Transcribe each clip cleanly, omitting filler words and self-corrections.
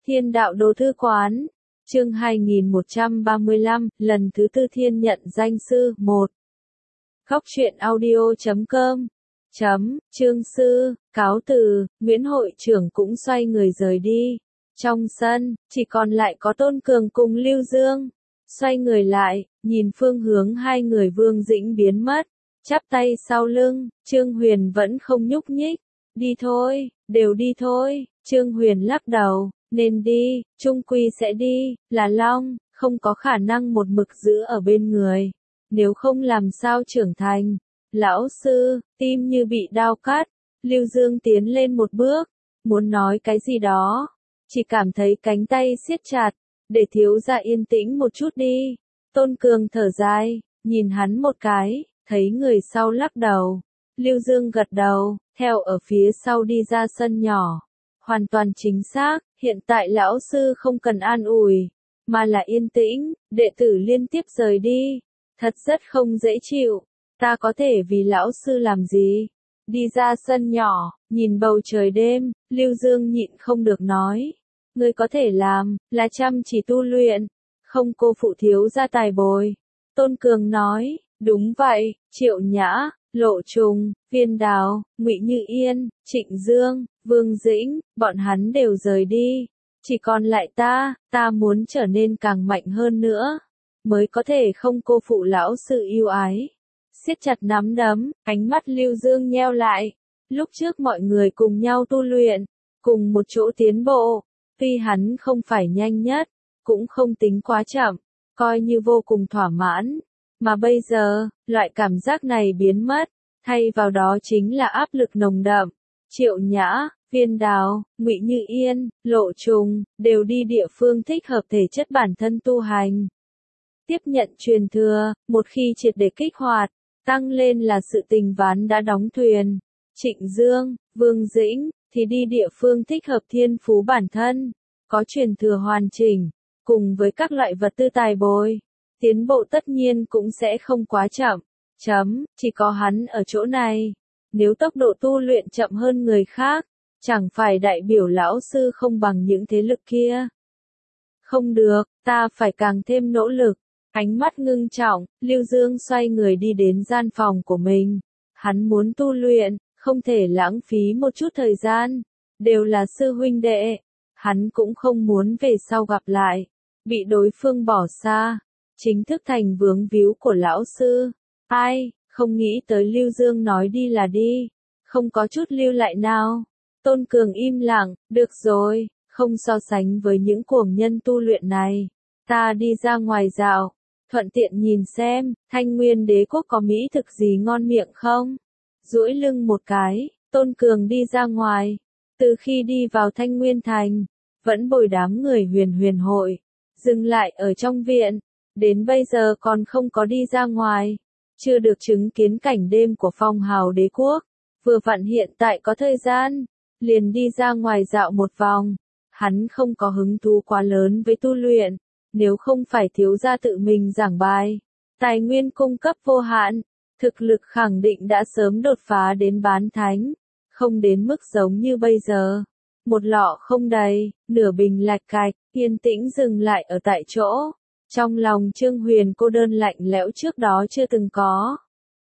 Thiên đạo đồ thư quán. Chương 2135, lần thứ tư thiên nhận danh sư, 1. Góc truyện audio.com. Chương sư, cáo từ, Nguyễn hội trưởng cũng xoay người rời đi. Trong sân, chỉ còn lại có Tôn Cường cùng Lưu Dương. Xoay người lại, nhìn phương hướng hai người Vương Dĩnh biến mất. Chắp tay sau lưng, Trương Huyền vẫn không nhúc nhích. Đi thôi, đều đi thôi. Trương Huyền lắc đầu. Nên đi, chung quy sẽ đi, là Long, không có khả năng một mực giữ ở bên người. Nếu không làm sao trưởng thành. Lão sư, tim như bị đao cắt. Lưu Dương tiến lên một bước, muốn nói cái gì đó. Chỉ cảm thấy cánh tay siết chặt, để thiếu gia yên tĩnh một chút đi. Tôn Cường thở dài, nhìn hắn một cái, thấy người sau lắc đầu. Lưu Dương gật đầu, theo ở phía sau đi ra sân nhỏ. Hoàn toàn chính xác, hiện tại lão sư không cần an ủi, mà là yên tĩnh, đệ tử liên tiếp rời đi. Thật rất không dễ chịu, ta có thể vì lão sư làm gì? Đi ra sân nhỏ, nhìn bầu trời đêm, Lưu Dương nhịn không được nói. Ngươi có thể làm, là chăm chỉ tu luyện, không cô phụ thiếu gia tài bồi. Tôn Cường nói, đúng vậy, Triệu Nhã, Lộ Trùng, Viên Đào, Ngụy Như Yên, Trịnh Dương, Vương Dĩnh, bọn hắn đều rời đi. Chỉ còn lại ta muốn trở nên càng mạnh hơn nữa, mới có thể không cô phụ lão sư yêu ái. Siết chặt nắm đấm, ánh mắt Lưu Dương nheo lại. Lúc trước mọi người cùng nhau tu luyện, cùng một chỗ tiến bộ. Tuy hắn không phải nhanh nhất, cũng không tính quá chậm, coi như vô cùng thỏa mãn. Mà bây giờ, loại cảm giác này biến mất, thay vào đó chính là áp lực nồng đậm. Triệu Nhã, Viên Đào, Ngụy Như Yên, Lộ Trùng, đều đi địa phương thích hợp thể chất bản thân tu hành. Tiếp nhận truyền thừa, một khi triệt để kích hoạt, tăng lên là sự tình ván đã đóng thuyền. Trịnh Dương, Vương Dĩnh, thì đi địa phương thích hợp thiên phú bản thân, có truyền thừa hoàn chỉnh, cùng với các loại vật tư tài bồi. Tiến bộ tất nhiên cũng sẽ không quá chậm. Chỉ có hắn ở chỗ này. Nếu tốc độ tu luyện chậm hơn người khác, chẳng phải đại biểu lão sư không bằng những thế lực kia. Không được, ta phải càng thêm nỗ lực. Ánh mắt ngưng trọng, Lưu Dương xoay người đi đến gian phòng của mình. Hắn muốn tu luyện, không thể lãng phí một chút thời gian. Đều là sư huynh đệ. Hắn cũng không muốn về sau gặp lại, bị đối phương bỏ xa. Chính thức thành vướng víu của lão sư. Ai, không nghĩ tới Lưu Dương nói đi là đi, không có chút lưu lại nào. Tôn Cường im lặng, được rồi, không so sánh với những cuồng nhân tu luyện này. Ta đi ra ngoài dạo, thuận tiện nhìn xem, Thanh Nguyên Đế quốc có mỹ thực gì ngon miệng không? Duỗi lưng một cái, Tôn Cường đi ra ngoài. Từ khi đi vào Thanh Nguyên Thành, vẫn bồi đám người huyền hội, dừng lại ở trong viện. Đến bây giờ còn không có đi ra ngoài, chưa được chứng kiến cảnh đêm của phong hào đế quốc. Vừa vặn hiện tại có thời gian, liền đi ra ngoài dạo một vòng. Hắn không có hứng thú quá lớn với tu luyện, nếu không phải thiếu gia tự mình giảng bài. Tài nguyên cung cấp vô hạn, thực lực khẳng định đã sớm đột phá đến bán thánh, không đến mức giống như bây giờ. Một lọ không đầy, nửa bình lạch cạch, yên tĩnh dừng lại ở tại chỗ. Trong lòng Trương Huyền cô đơn lạnh lẽo trước đó chưa từng có.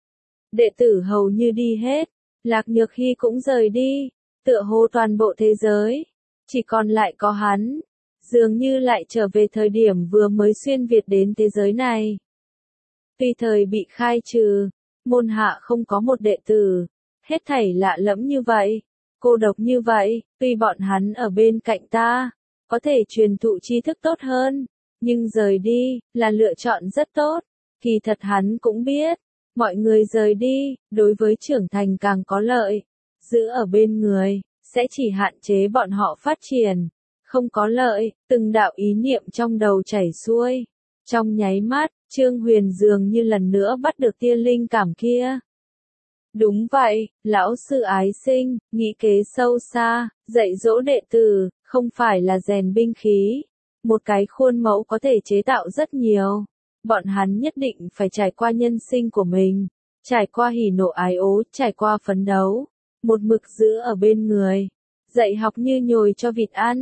Đệ tử hầu như đi hết, Lạc Nhược Hy cũng rời đi, tựa hồ toàn bộ thế giới, chỉ còn lại có hắn, dường như lại trở về thời điểm vừa mới xuyên Việt đến thế giới này. Tuy thời bị khai trừ, môn hạ không có một đệ tử, hết thảy lạ lẫm như vậy, cô độc như vậy, tuy bọn hắn ở bên cạnh ta, có thể truyền thụ tri thức tốt hơn. Nhưng rời đi, là lựa chọn rất tốt. Kỳ thật hắn cũng biết, mọi người rời đi, đối với trưởng thành càng có lợi. Giữ ở bên người, sẽ chỉ hạn chế bọn họ phát triển. Không có lợi, từng đạo ý niệm trong đầu chảy xuôi. Trong nháy mắt, Trương Huyền dường như lần nữa bắt được tia linh cảm kia. Đúng vậy, lão sư ái sinh, nghĩ kế sâu xa, dạy dỗ đệ tử, không phải là rèn binh khí. Một cái khuôn mẫu có thể chế tạo rất nhiều. Bọn hắn nhất định phải trải qua nhân sinh của mình, trải qua hỉ nộ ái ố, trải qua phấn đấu, một mực giữ ở bên người, dạy học như nhồi cho vịt ăn.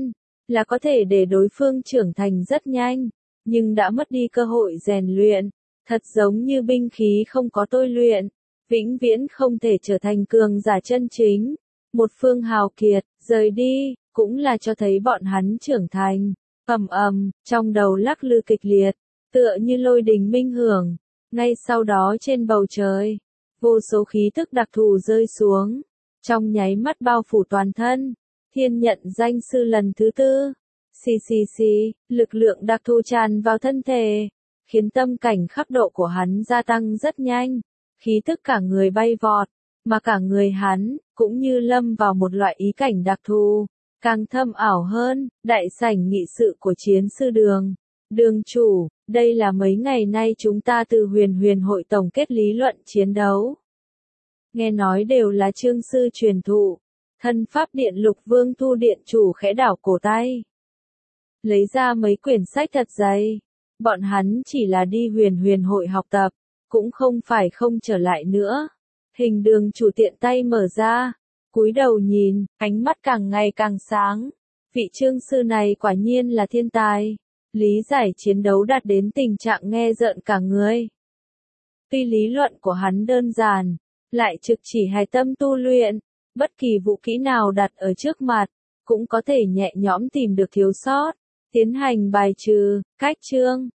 là có thể để đối phương trưởng thành rất nhanh, nhưng đã mất đi cơ hội rèn luyện, thật giống như binh khí không có tôi luyện, vĩnh viễn không thể trở thành cường giả chân chính. Một phương hào kiệt, rời đi, cũng là cho thấy bọn hắn trưởng thành. Ầm ầm, trong đầu lắc lư kịch liệt, tựa như lôi đình minh hưởng. Ngay sau đó trên bầu trời, vô số khí tức đặc thù rơi xuống, trong nháy mắt bao phủ toàn thân. Thiên nhận danh sư lần thứ tư. Xì xì xì, lực lượng đặc thù tràn vào thân thể, khiến tâm cảnh khắc độ của hắn gia tăng rất nhanh. Khí tức cả người bay vọt, mà cả người hắn cũng như lâm vào một loại ý cảnh đặc thù, càng thâm ảo hơn. Đại sảnh nghị sự của chiến sư Đường. Đường chủ, đây là mấy ngày nay chúng ta từ huyền huyền hội tổng kết lý luận chiến đấu. Nghe nói đều là Trương sư truyền thụ. Thân pháp điện Lục Vương Thu điện chủ khẽ đảo cổ tay, lấy ra mấy quyển sách thật dày. Bọn hắn chỉ là đi huyền huyền hội học tập, cũng không phải không trở lại nữa. Hình Đường chủ tiện tay mở ra, cúi đầu nhìn, ánh mắt càng ngày càng sáng. Vị Trương sư này quả nhiên là thiên tài, lý giải chiến đấu đạt đến tình trạng nghe rợn cả người. Tuy lý luận của hắn đơn giản, lại trực chỉ hài tâm tu luyện, bất kỳ vũ kỹ nào đặt ở trước mặt, cũng có thể nhẹ nhõm tìm được thiếu sót, tiến hành bài trừ. Cách chương